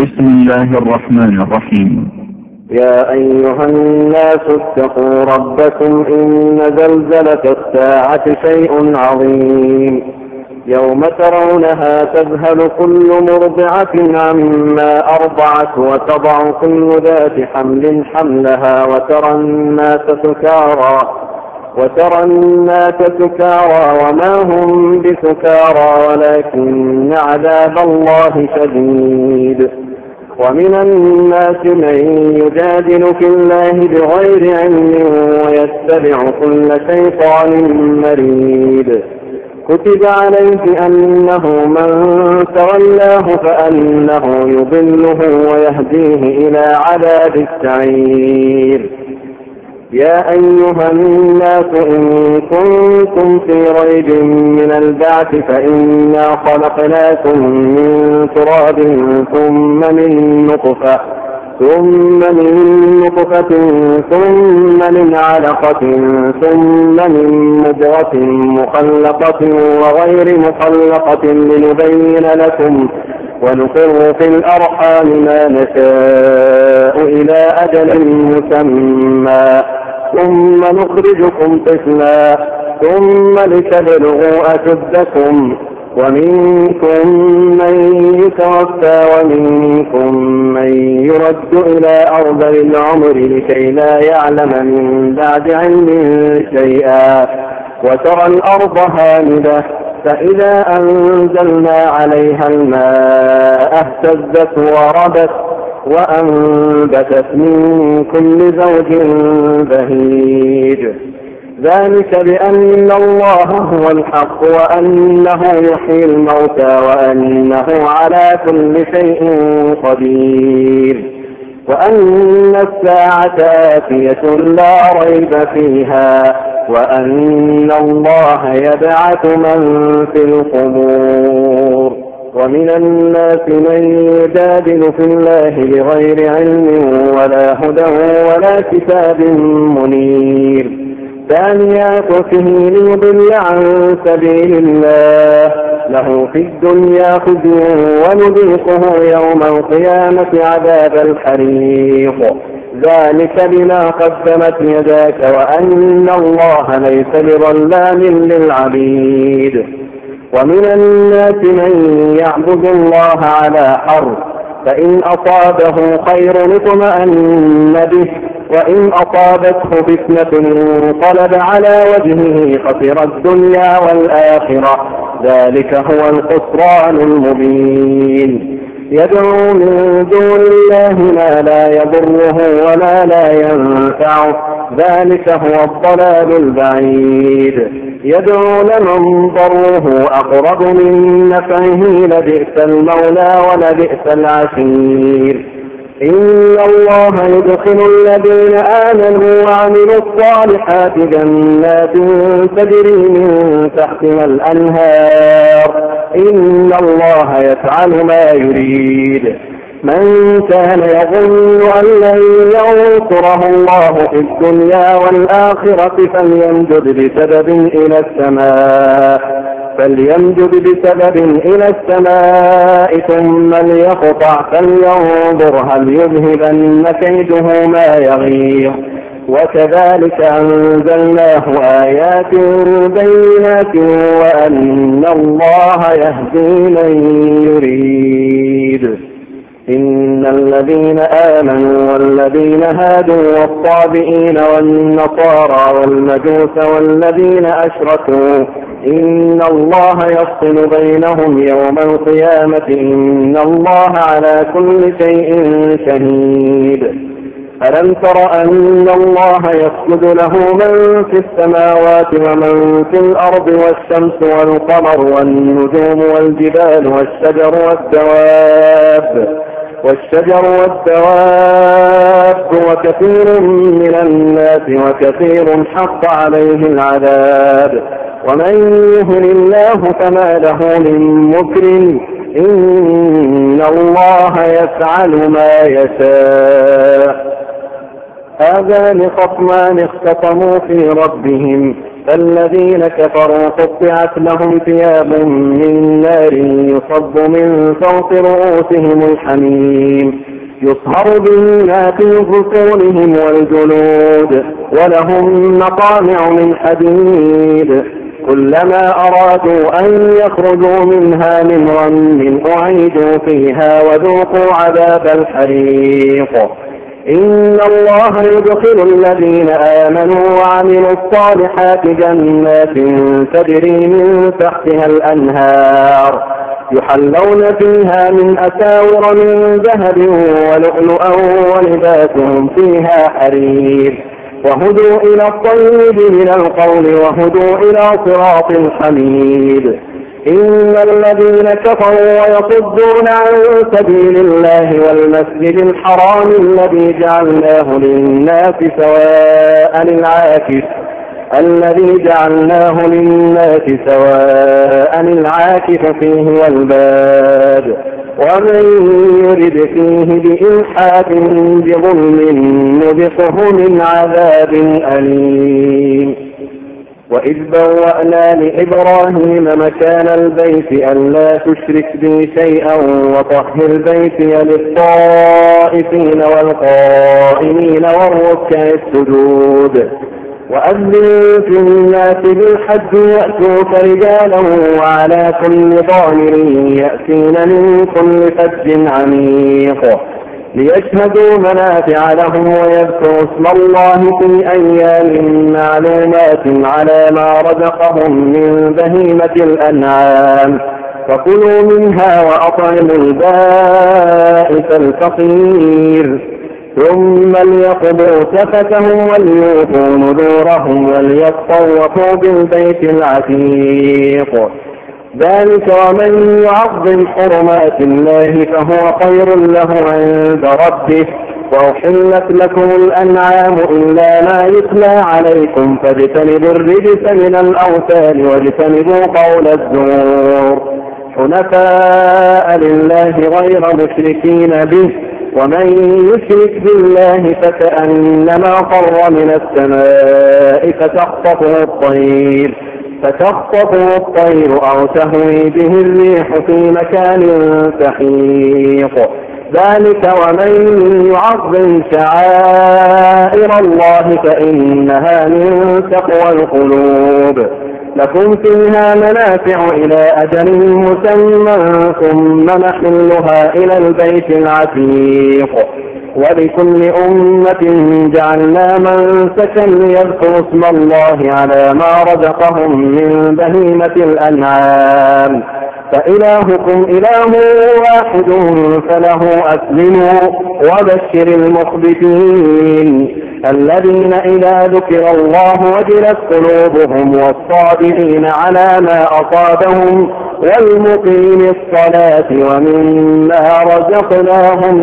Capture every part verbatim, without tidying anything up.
بسم الله الرحمن الرحيم. يا أيها الناس اتقوا ربكم إن زلزلة الساعة شيء عظيم يوم ترونها تذهل كل مرضعة عما أرضعت وتضع كل ذات حمل حملها وترى الناس سكارى وترى الناس سكارى وما هم بسكارى ولكن عذاب الله شديد. ومن الناس من يجادل في الله بغير علم ويتبع كل شيطان مريد. كتب عليه أنه من تولاه فأنه يضله ويهديه إلى عذاب السعير. يا أيها الناس إن كنتم في ريب من البعث فإنا خلقناكم من تراب ثم من نطفة ثم من نطفة ثم من علقة ثم من مضغة مخلقة وغير مخلقة لنبين لكم ونقر في الأرحام ما نشاء إلى أجل مسمى ثم نخرجكم طفلا ثم لتبلغوا أشدكم ومنكم من يتوفى ومنكم من يرد إلى أرذل العمر لكي لا يعلم من بعد علم شيئا. وترى الأرض هامدة فإذا أنزلنا عليها الماء اهتزت وربت وأنبتت من كل زوج بهيج. ذلك بأن الله هو الحق وأنه يحيي الموتى وأنه على كل شيء قدير وأن الساعة آتية لا ريب فيها وأن الله يبعث من في القبور. ومن الناس من يجادل في الله بغير علم ولا هدى ولا كتاب منير. ثاني عطفه ليضل عن سبيل الله له في الدنيا خزي ونذيقه يوم القيامة عذاب الحريق. ذلك بما قدمت يداك وأن الله ليس بظلام للعبيد. ومن الناس من يعبد الله على حرف فإن أصابه خير اطمأن به وإن أصابته فتنة انقلب على وجهه خسر الدنيا والآخرة. ذلك هو الخسران المبين. يدعو من دون الله ما لا يضره ولا لا ينفعه ذلك هو الضلال البعيد. يدعو لمن ضره أقرب من نفعه لبئس المولى ولبئس العشير. إن الله يدخل الذين آمنوا وعملوا الصالحات جنات تجري من تحتها الأنهار إن الله يفعل ما يريد. من كان يظن أن لن ينصره الله في الدنيا والآخرة فليمدد بسبب إلى السماء فليمدد بسبب إلى السماء ثم ليقطع فلينظر هل يذهبن كيده ما يغيظ. وكذلك أنزلناه آيات بينات وأن الله يهدي من يريد. إن الذين آمنوا والذين هادوا والصابئين والنصارى والمجوس والذين أشركوا إن الله يفصل بينهم يوم القيامة إن الله على كل شيء شهيد. ألم تر أن الله يسجد له من في السماوات ومن في الأرض والشمس والقمر والنجوم والجبال والشجر والدواب والشجر والدواب وكثير من الناس وكثير حق عليه العذاب. ومن يهن الله فما له من مكرم إن الله يفعل ما يشاء. هذان خصمان اختصموا في ربهم فالذين كفروا قطعت لهم ثياب من نار يصب من فوق رؤوسهم الحميم يصهر به ما في بطونهم والجلود ولهم مقامع من حديد كلما أرادوا أن يخرجوا منها من غم أعيدوا فيها وذوقوا عذاب الحريق إن الله يدخل الذين آمنوا وعملوا الصالحات جنات تجري من تحتها الأنهار يحلون فيها من أساور من ذهب ولؤلؤا ولباسهم فيها حرير وهدوا إلى الطيب من القول وهدوا إلى صراط حميد إن الذين كفروا ويصدون عن سبيل الله والمسجد الحرام الذي جعلناه للناس سواء العاكف الذي جعلناه للناس سواء العاكف فيه والباد ومن يرد فيه بإلحاد بظلم نذقه من عذاب أليم وإذ بوأنا لإبراهيم مكان البيت ألا تشرك بي شيئا وطهر بيتي للطائفين والقائمين والركع السجود وأذن في الناس بالحج يأتوك رجالا وعلى كل ضامر يأتين من كل فج عميق ليشهدوا منافع لهم ويذكروا اسم الله في أيام معلومات على ما رزقهم من بهيمة الأنعام فكلوا منها وأطعموا البائس الفقير ثم ليقضوا تفتهم وليوفوا نذورهم وليطوفوا بالبيت العتيق ذلك ومن يعظم حرمات الله فهو خير له عند ربه وأحلت لكم الأنعام إلا ما يتلى عليكم فاجتنبوا الرجس من الأوثان واجتنبوا قول الزور حنفاء لله غير مشركين به ومن يشرك بالله فكأنما خر من السماء فتخطفه الطير فتخطفه الطير أو تهوي به الريح في مكان سحيق ذلك ومن يعظم شعائر الله فإنها من تقوى القلوب لكم فيها منافع إلى أجل مسمى ثم نحلها إلى البيت العتيق ولكل أمة جعلنا منسكا ليذكروا اسم الله على ما رزقهم من بهيمة الأنعام فإلهكم إله واحد فله أسلموا وبشر المخبتين الذين إذا ذكر الله وجلت قلوبهم والصابرين على ما أصابهم والمقيم الصلاة ومما رزقناهم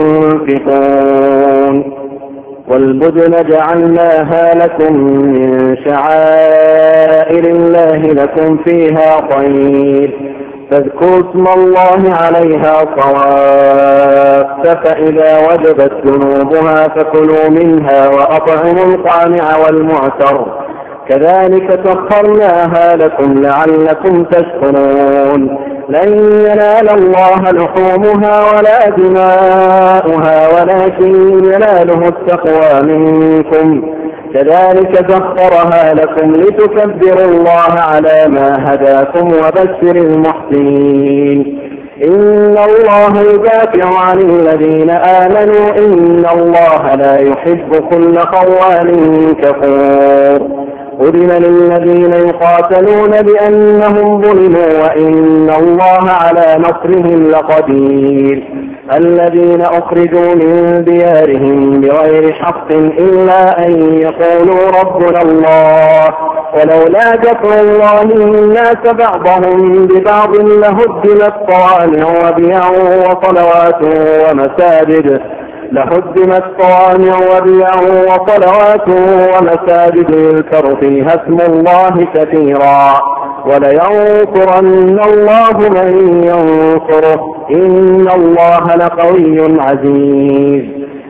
ينفقون والبدن جعلناها لكم من شعائر الله لكم فيها خير فاذكروا اسم الله عليها صواف فإذا وجبت جنوبها فكلوا منها وأطعموا القانع والمعتر كذلك سخرناها لكم لعلكم تشكرون لن ينال الله لحومها ولا دماؤها ولكن يناله التقوى منكم كذلك سخرها لكم لتكبروا الله على ما هداكم وبشر المحسنين إن الله يدافع عن الذين آمنوا إن الله لا يحب كل خوان كفور أذن للذين يقاتلون بأنهم ظلموا وإن الله على نصرهم لقدير الذين أخرجوا من ديارهم بغير حق إلا أن يقولوا ربنا الله ولولا دفع الله الناس بعضهم ببعض لهدمت صوامع وبيع وصلوات ومساجد لهدمت صوامع وبيع وصلوات ومساجد يذكر فيها اسم الله كثيرا ولينصرن الله من ينصره إن الله لقوي عزيز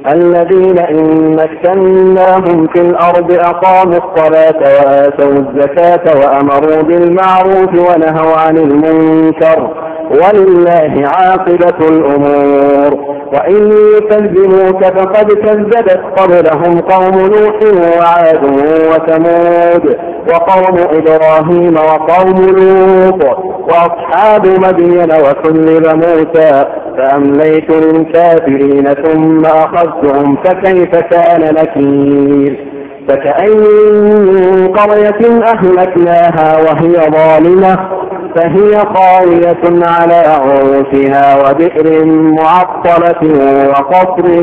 الذين إن مكناهم في الأرض أقاموا الصلاة وآتوا الزكاة وأمروا بالمعروف ونهوا عن المنكر ولله عاقبة الأمور. وإن يكذبوك فقد كذبت قبلهم قوم نوح وعاد وثمود وقوم إبراهيم وقوم لوط وأصحاب مدين وكذب موسى فأمليت للكافرين ثم أخذتهم فكيف كان نكير. فكأي من قرية أهلكناها وهي ظالمة فهي خاوية على عروشها وبئر معطلة وقصر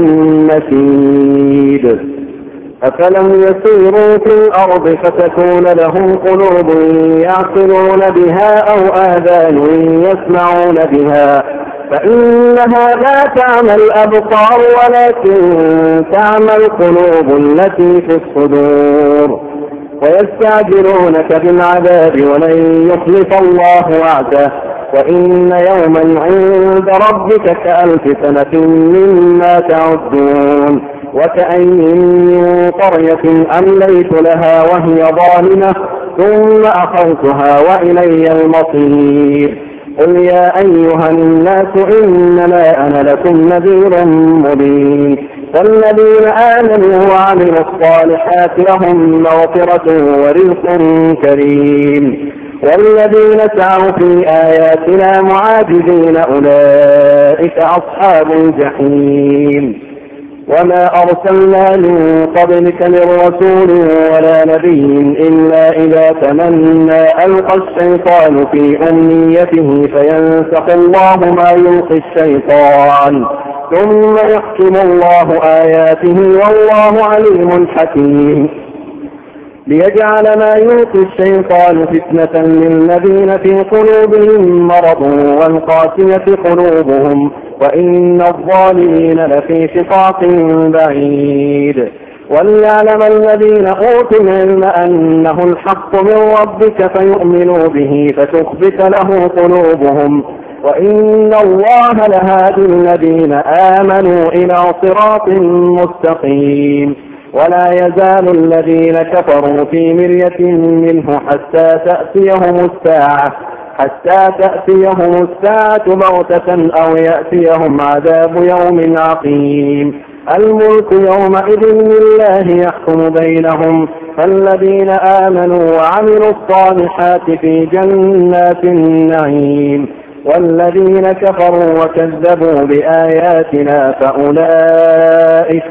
مشيد. أفلم يسيروا في الأرض فتكون لهم قلوب يعقلون بها أو آذان يسمعون بها فإنها لا تعمى الأبصار ولكن تعمى القلوب التي في الصدور. ويستعجلونك بالعذاب ولن يخلف الله وعده وإن يوما عند ربك كألف سنة مما تعدون. وكأي من قرية أمليت لها وهي ظالمة ثم أخذتها وإلي المصير. قل يا أيها الناس إنما أنا لكم نذير مبين. فالذين آمنوا وعملوا الصالحات لهم مغفرة ورزق كريم والذين سعوا في آياتنا معاجزين أولئك أصحاب الجحيم. وما أرسلنا من قبلك من رسول ولا نبي إلا إذا تمنى ألقى الشيطان في أمنيته فينسخ الله ما يلقي الشيطان ثم يحكم الله آياته والله عليم حكيم. ليجعل ما يلقي الشيطان فتنة للذين في قلوبهم مرض والقاسية قلوبهم وإن الظالمين لفي شقاق بعيد. وليعلم الذين أوتوا العلم أنه الحق من ربك فيؤمنوا به فتخبت له قلوبهم وإن الله لهادي الذين آمنوا إلى صراط مستقيم. ولا يزال الذين كفروا في مرية منه حتى تأتيهم الساعة حتى تأتيهم الساعة بغتة أو يأتيهم عذاب يوم عقيم. الملك يومئذ لله يحكم بينهم فالذين آمنوا وعملوا الصالحات في جنات النعيم والذين كفروا وكذبوا بآياتنا فأولئك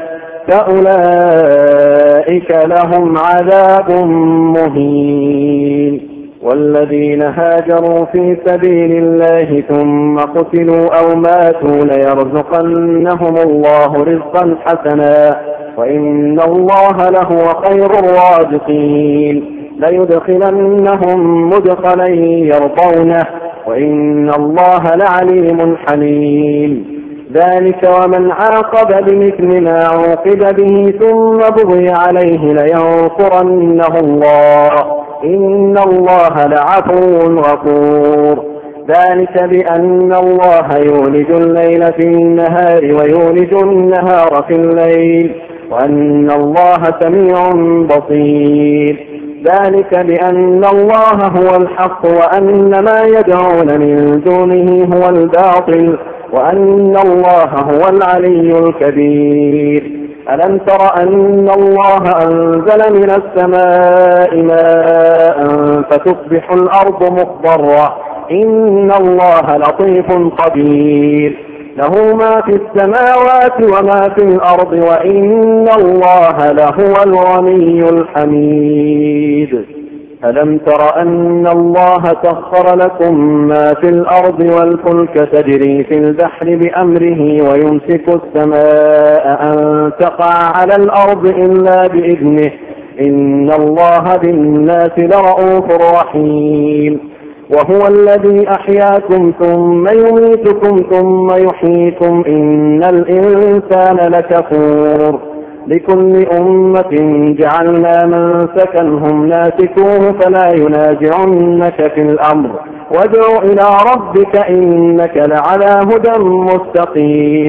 فأولئك لهم عذاب مهين. والذين هاجروا في سبيل الله ثم قتلوا أو ماتوا ليرزقنهم الله رزقا حسنا وإن الله لهو خير الرازقين. ليدخلنهم مدخلا يرضونه وإن الله لعليم حليم. ذلك ومن عاقب بمثل ما عوقب به ثم بغي عليه لينصرنه الله إن الله لعفو غفور. ذلك بأن الله يولج الليل في النهار ويولج النهار في الليل وأن الله سميع بصير. ذلك بأن الله هو الحق وأن ما يدعون من دونه هو الباطل وأن الله هو العلي الكبير. ألم تر أن الله أنزل من السماء ماء فتصبح الأرض مخضرة إن الله لطيف خبير. له ما في السماوات وما في الأرض وإن الله لهو الغني الحميد. ألم تر أن الله سخر لكم ما في الأرض والفلك تجري في البحر بأمره ويمسك السماء أن تقع على الأرض إلا بإذنه إن الله بالناس لرؤوف رحيم. وهو الذي أحياكم ثم يميتكم ثم يحييكم إن الإنسان لكفور. لكل أمة جعلنا منسكا هم ناسكوه فلا ينازعنك في الأمر وادع إلى ربك إنك لعلى هدى مستقيم.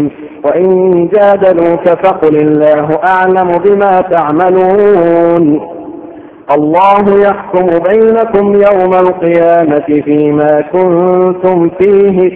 وإن جادلوك فقل الله أعلم بما تعملون الله يحكم بينكم يوم القيامة فيما كنتم فيه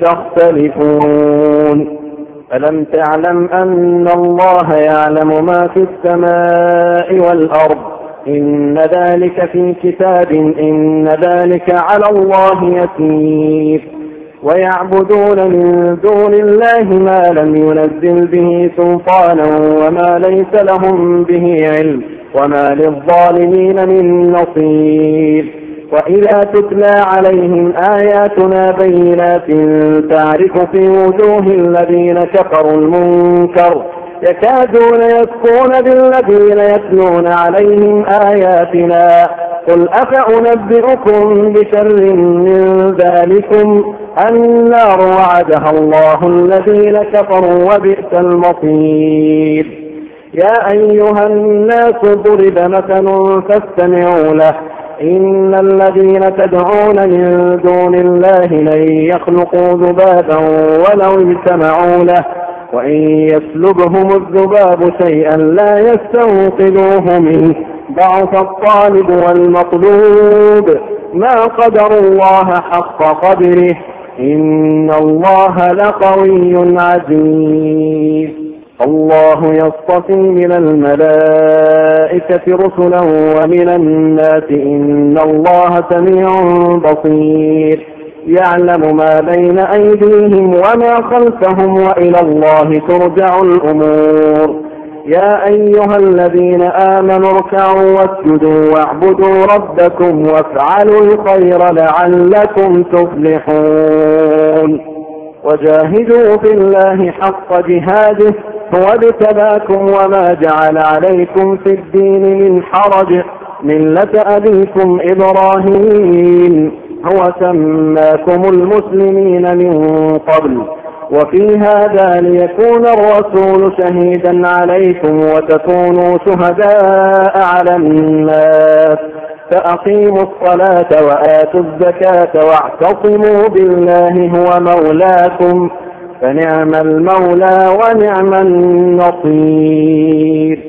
تختلفون ألم تعلم أن الله يعلم ما في السماء والأرض إن ذلك في كتاب إن ذلك على الله يسير ويعبدون من دون الله ما لم ينزل به سلطانا وما ليس لهم به علم وما للظالمين من نصير وإذا تتلى عليهم آياتنا بينات تعرف في وجوه الذين كفروا المنكر يكادون يسقون بالذين يتلون عليهم آياتنا قل أفأنبئكم بشر من ذلكم النار وعدها الله الذين كفروا وبئس المصير يا أيها الناس ضرب مثل فاستمعوا له إن الذين تدعون من دون الله لن يخلقوا ذبابا ولو اجتمعوا له وإن يسلبهم الذباب شيئا لا يستنقذوه منه ضعف الطالب والمطلوب ما قدر الله حق قدره إن الله لقوي عزيز الله يصطفي من الملائكة رسلا ومن الناس إن الله سميع بصير يعلم ما بين أيديهم وما خلفهم وإلى الله ترجع الأمور يا أيها الذين آمنوا اركعوا واسجدوا واعبدوا ربكم وافعلوا الخير لعلكم تفلحون وجاهدوا في الله حق جهاده هو ابتلاكم وما جعل عليكم في الدين من حرج ملة أبيكم إبراهيم هو سماكم المسلمين من قبل وفي هذا ليكون الرسول شهيدا عليكم وتكونوا شهداء على الناس فأقيموا الصلاة وآتوا الزكاة واعتصموا بالله هو مولاكم فنعم المولى ونعم النصير